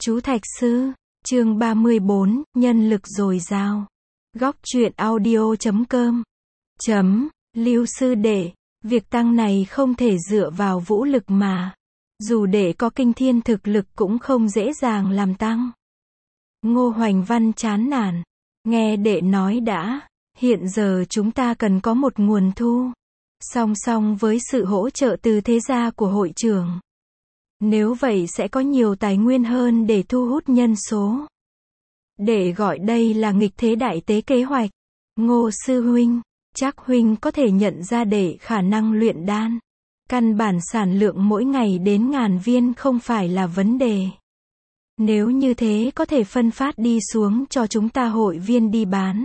Chú Thạch Sư, chương 34, nhân lực dồi dào. Góc truyện audio.com. Lưu sư đệ, việc tăng này không thể dựa vào vũ lực mà. Dù đệ có kinh thiên thực lực cũng không dễ dàng làm tăng. Ngô Hoành Văn chán nản. Nghe đệ nói đã, hiện giờ chúng ta cần có một nguồn thu. Song song với sự hỗ trợ từ thế gia của hội trưởng. Nếu vậy sẽ có nhiều tài nguyên hơn để thu hút nhân số. Để gọi đây là nghịch thế đại tế kế hoạch. Ngô sư huynh, chắc huynh có thể nhận ra để khả năng luyện đan. Căn bản sản lượng mỗi ngày đến 1000 viên không phải là vấn đề. Nếu như thế có thể phân phát đi xuống cho chúng ta hội viên đi bán.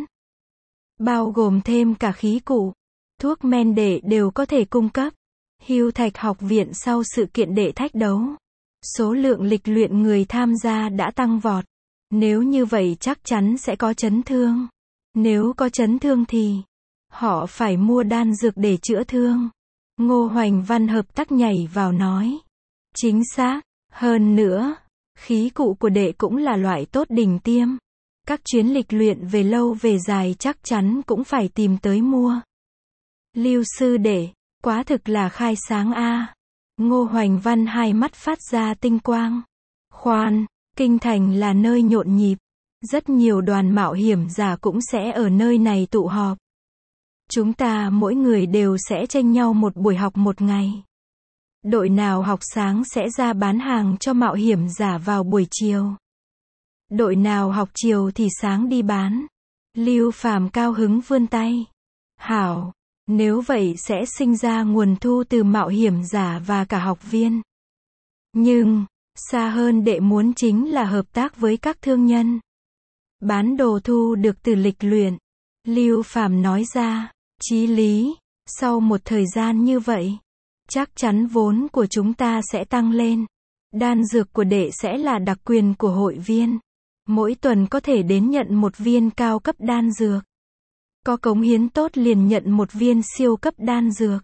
Bao gồm thêm cả khí cụ, thuốc men đệ đều có thể cung cấp. Hưu Thạch học viện sau sự kiện đệ thách đấu. Số lượng lịch luyện người tham gia đã tăng vọt. Nếu như vậy chắc chắn sẽ có chấn thương. Nếu có chấn thương thì họ phải mua đan dược để chữa thương. Ngô Hoành Văn hợp tác nhảy vào nói. Chính xác, hơn nữa, khí cụ của đệ cũng là loại tốt đỉnh tiêm. Các chuyến lịch luyện về lâu về dài chắc chắn cũng phải tìm tới mua. Lưu sư đệ, quá thực là khai sáng a. Ngô Hoành Văn hai mắt phát ra tinh quang. Khoan, kinh thành là nơi nhộn nhịp. Rất nhiều đoàn mạo hiểm giả cũng sẽ ở nơi này tụ họp. Chúng ta mỗi người đều sẽ tranh nhau một buổi học một ngày. Đội nào học sáng sẽ ra bán hàng cho mạo hiểm giả vào buổi chiều. Đội nào học chiều thì sáng đi bán. Lưu Phàm cao hứng vươn tay. Hảo, nếu vậy sẽ sinh ra nguồn thu từ mạo hiểm giả và cả học viên. Nhưng, xa hơn đệ muốn chính là hợp tác với các thương nhân. Bán đồ thu được từ lịch luyện. Lưu Phàm nói ra, chí lý, sau một thời gian như vậy, chắc chắn vốn của chúng ta sẽ tăng lên. Đan dược của đệ sẽ là đặc quyền của hội viên. Mỗi tuần có thể đến nhận một viên cao cấp đan dược. Có cống hiến tốt liền nhận một viên siêu cấp đan dược.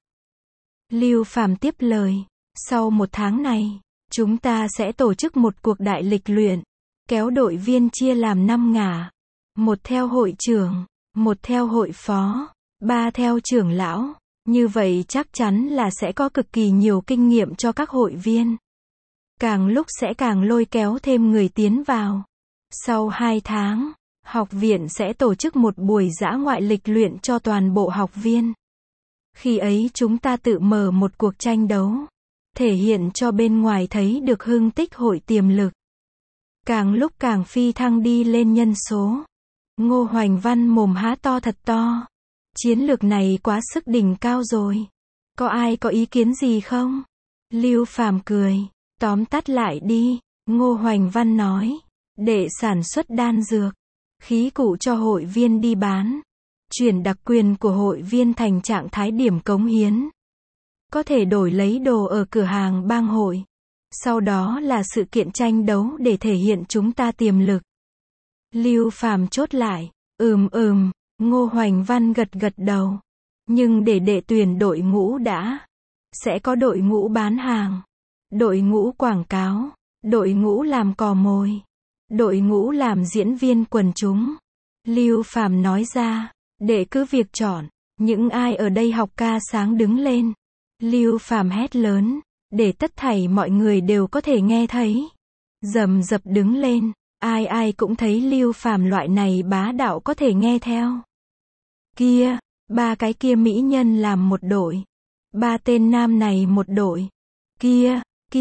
Lưu Phàm tiếp lời, sau một tháng này, chúng ta sẽ tổ chức một cuộc đại lịch luyện, kéo đội viên chia làm 5 ngả. Một theo hội trưởng, một theo hội phó, 3 theo trưởng lão. Như vậy chắc chắn là sẽ có cực kỳ nhiều kinh nghiệm cho các hội viên. Càng lúc sẽ càng lôi kéo thêm người tiến vào. Sau 2 tháng, học viện sẽ tổ chức một buổi dã ngoại lịch luyện cho toàn bộ học viên. Khi ấy chúng ta tự mở một cuộc tranh đấu. Thể hiện cho bên ngoài thấy được hưng tích hội tiềm lực. Càng lúc càng phi thăng đi lên nhân số. Ngô Hoành Văn mồm há to thật to. Chiến lược này quá sức đỉnh cao rồi. Có ai có ý kiến gì không? Lưu Phàm cười. Tóm tắt lại đi. Ngô Hoành Văn nói. Để sản xuất đan dược. Khí cụ cho hội viên đi bán. Chuyển đặc quyền của hội viên thành trạng thái điểm cống hiến. Có thể đổi lấy đồ ở cửa hàng bang hội. Sau đó là sự kiện tranh đấu để thể hiện chúng ta tiềm lực. Lưu Phàm chốt lại. Ngô Hoành Văn gật gật đầu. Nhưng để đệ tuyển đội ngũ đã. Sẽ có đội ngũ bán hàng. Đội ngũ quảng cáo. Đội ngũ làm cò mồi. Đội ngũ làm diễn viên quần chúng. Lưu Phàm nói ra. Đệ cứ việc chọn. Những ai ở đây học ca sáng đứng lên. Lưu Phàm hét lớn. Để tất thảy mọi người đều có thể nghe thấy. Rầm rập đứng lên. Ai ai cũng thấy Lưu Phàm loại này bá đạo có thể nghe theo. Kia, 3 cái kia mỹ nhân làm một đội. 3 tên nam này một đội. Kia.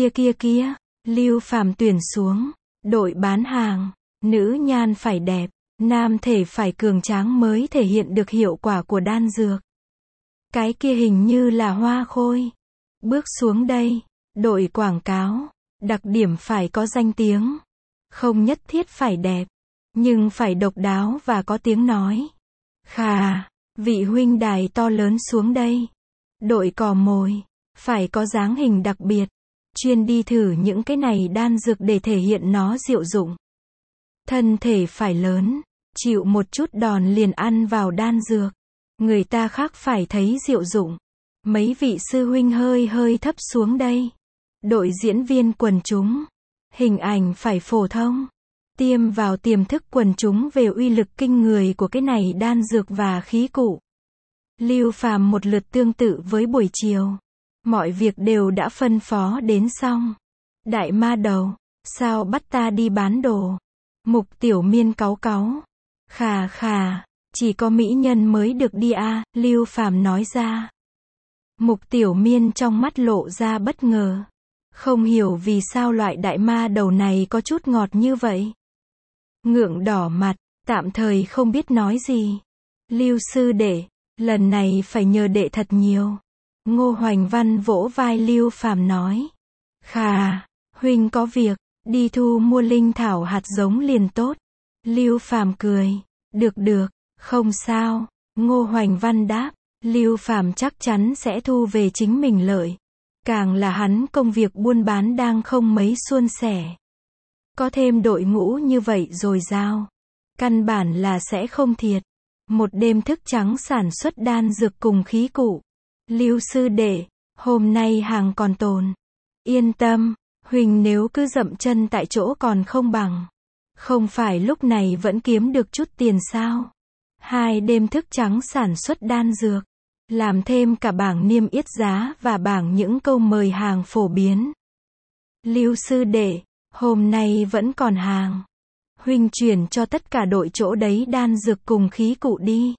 Lưu Phàm tuyển xuống. Đội bán hàng. Nữ nhan phải đẹp. Nam thể phải cường tráng mới thể hiện được hiệu quả của đan dược. Cái kia hình như là Hoa Khôi. Bước xuống đây. Đội quảng cáo. Đặc điểm phải có danh tiếng. Không nhất thiết phải đẹp. Nhưng phải độc đáo và có tiếng nói. Khà. Vị huynh đài to lớn xuống đây. Đội cò mồi. Phải có dáng hình đặc biệt. Chuyên đi thử những cái này đan dược để thể hiện nó diệu dụng. Thân thể phải lớn. Chịu một chút đòn liền ăn vào đan dược. Người ta khác phải thấy diệu dụng. Mấy vị sư huynh hơi thấp xuống đây. Đội diễn viên quần chúng. Hình ảnh phải phổ thông. Tiêm vào tiềm thức quần chúng về uy lực kinh người của cái này đan dược và khí cụ. Lưu Phàm một lượt tương tự với buổi chiều. Mọi việc đều đã phân phó đến xong. Đại ma đầu, sao bắt ta đi bán đồ? Mục Tiểu Miên cáu cáu. Khà khà, chỉ có mỹ nhân mới được đi à, Lưu Phàm nói ra. Mục Tiểu Miên trong mắt lộ ra bất ngờ. Không hiểu vì sao loại đại ma đầu này có chút ngọt như vậy. Ngượng đỏ mặt, tạm thời không biết nói gì. Lưu sư đệ, lần này phải nhờ đệ thật nhiều. Ngô Hoành Văn vỗ vai Lưu Phàm nói. Khà, huynh có việc, đi thu mua linh thảo hạt giống liền tốt. Lưu Phàm cười. Được, không sao. Ngô Hoành Văn đáp. Lưu Phàm chắc chắn sẽ thu về chính mình lợi. Càng là hắn công việc buôn bán đang không mấy suôn sẻ. Có thêm đội ngũ như vậy rồi giao. Căn bản là sẽ không thiệt. Một đêm thức trắng sản xuất đan dược cùng khí cụ. Lưu sư đệ, hôm nay hàng còn tồn. Yên tâm, huỳnh nếu cứ dậm chân tại chỗ còn không bằng. Không phải lúc này vẫn kiếm được chút tiền sao? 2 đêm thức trắng sản xuất đan dược. Làm thêm cả bảng niêm yết giá và bảng những câu mời hàng phổ biến. Lưu sư đệ, hôm nay vẫn còn hàng. Huynh chuyển cho tất cả đội chỗ đấy đan dược cùng khí cụ đi.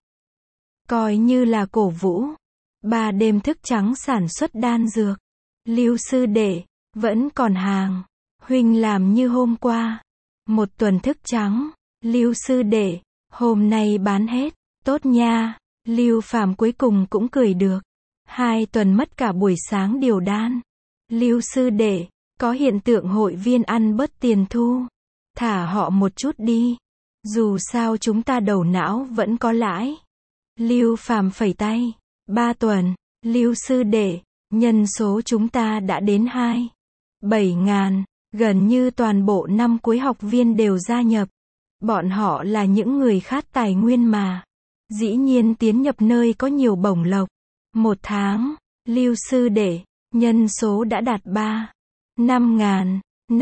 Coi như là cổ vũ. 3 đêm thức trắng sản xuất đan dược. Lưu sư đệ, vẫn còn hàng. Huynh làm như hôm qua. 1 tuần thức trắng. Lưu sư đệ, hôm nay bán hết. Tốt nha. Lưu Phàm cuối cùng cũng cười được. 2 tuần mất cả buổi sáng điều đan. Lưu sư đệ, có hiện tượng hội viên ăn bớt tiền thu. Thả họ một chút đi. Dù sao chúng ta đầu não vẫn có lãi. Lưu Phàm phẩy tay. 3 tuần, Lưu sư đệ, nhân số chúng ta đã đến 7.000, gần như toàn bộ năm cuối học viên đều gia nhập. Bọn họ là những người khát tài nguyên mà. Dĩ nhiên tiến nhập nơi có nhiều bổng lộc. 1 tháng, Lưu sư đệ, nhân số đã đạt 5.000,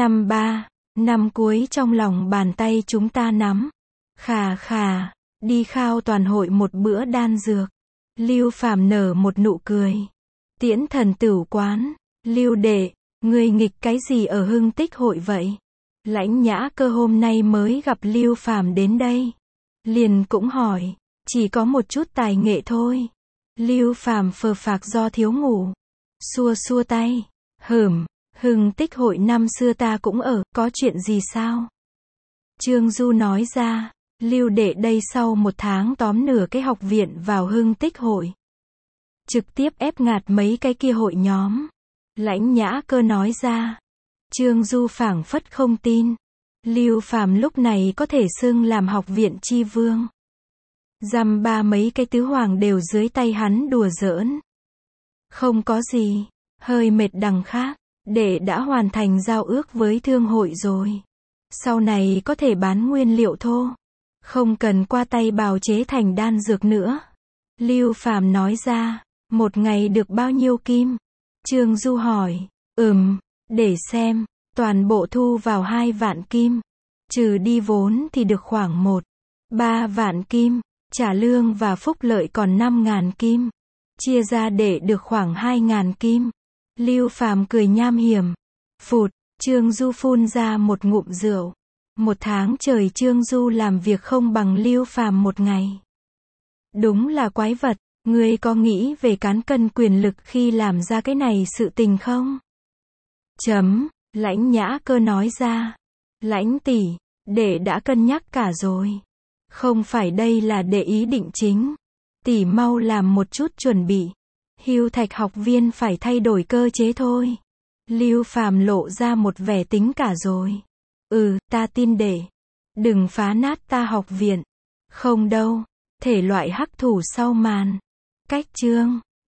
năm cuối trong lòng bàn tay chúng ta nắm. Khà, đi khao toàn hội một bữa đan dược. Lưu Phàm nở một nụ cười. Tiễn Thần Tửu quán. Lưu đệ, ngươi nghịch cái gì ở Hưng Tích hội vậy? Lãnh Nhã Cơ hôm nay mới gặp Lưu Phàm đến đây. Liền cũng hỏi, chỉ có một chút tài nghệ thôi. Lưu Phàm phờ phạc do thiếu ngủ. Xua tay. Hưng Tích hội năm xưa ta cũng ở, có chuyện gì sao? Trương Du nói ra, Lưu đệ đây sau 1 tháng tóm nửa cái học viện vào Hưng Tích hội. Trực tiếp ép ngạt mấy cái kia hội nhóm. Lãnh Nhã Cơ nói ra. Trương Du phảng phất không tin. Lưu Phàm lúc này có thể xưng làm học viện chi vương. Dăm ba mấy cái tứ hoàng đều dưới tay hắn đùa giỡn. Không có gì, hơi mệt đằng khác, đệ đã hoàn thành giao ước với thương hội rồi. Sau này có thể bán nguyên liệu thô, không cần qua tay bào chế thành đan dược nữa. Lưu Phàm nói ra, 1 ngày được bao nhiêu kim? Trương Du hỏi, để xem, toàn bộ thu vào 2 vạn kim. Trừ đi vốn thì được khoảng 3 vạn kim. Trả lương và phúc lợi còn 5.000 kim. Chia ra để được khoảng 2.000 kim. Lưu Phàm cười nham hiểm. Phụt, Trương Du phun ra một ngụm rượu. 1 tháng trời Trương Du làm việc không bằng Lưu Phàm 1 ngày. Đúng là quái vật, ngươi có nghĩ về cán cân quyền lực khi làm ra cái này sự tình không? Lãnh Nhã Cơ nói ra. Lãnh tỷ, đệ đã cân nhắc cả rồi. Không phải đây là để ý định chính. Tỷ mau làm một chút chuẩn bị. Hưu Thạch học viên phải thay đổi cơ chế thôi. Lưu Phàm lộ ra một vẻ tính cả rồi. Ta tin đệ. Đừng phá nát ta học viện. Không đâu. Thể loại hắc thủ sau màn. Cách chương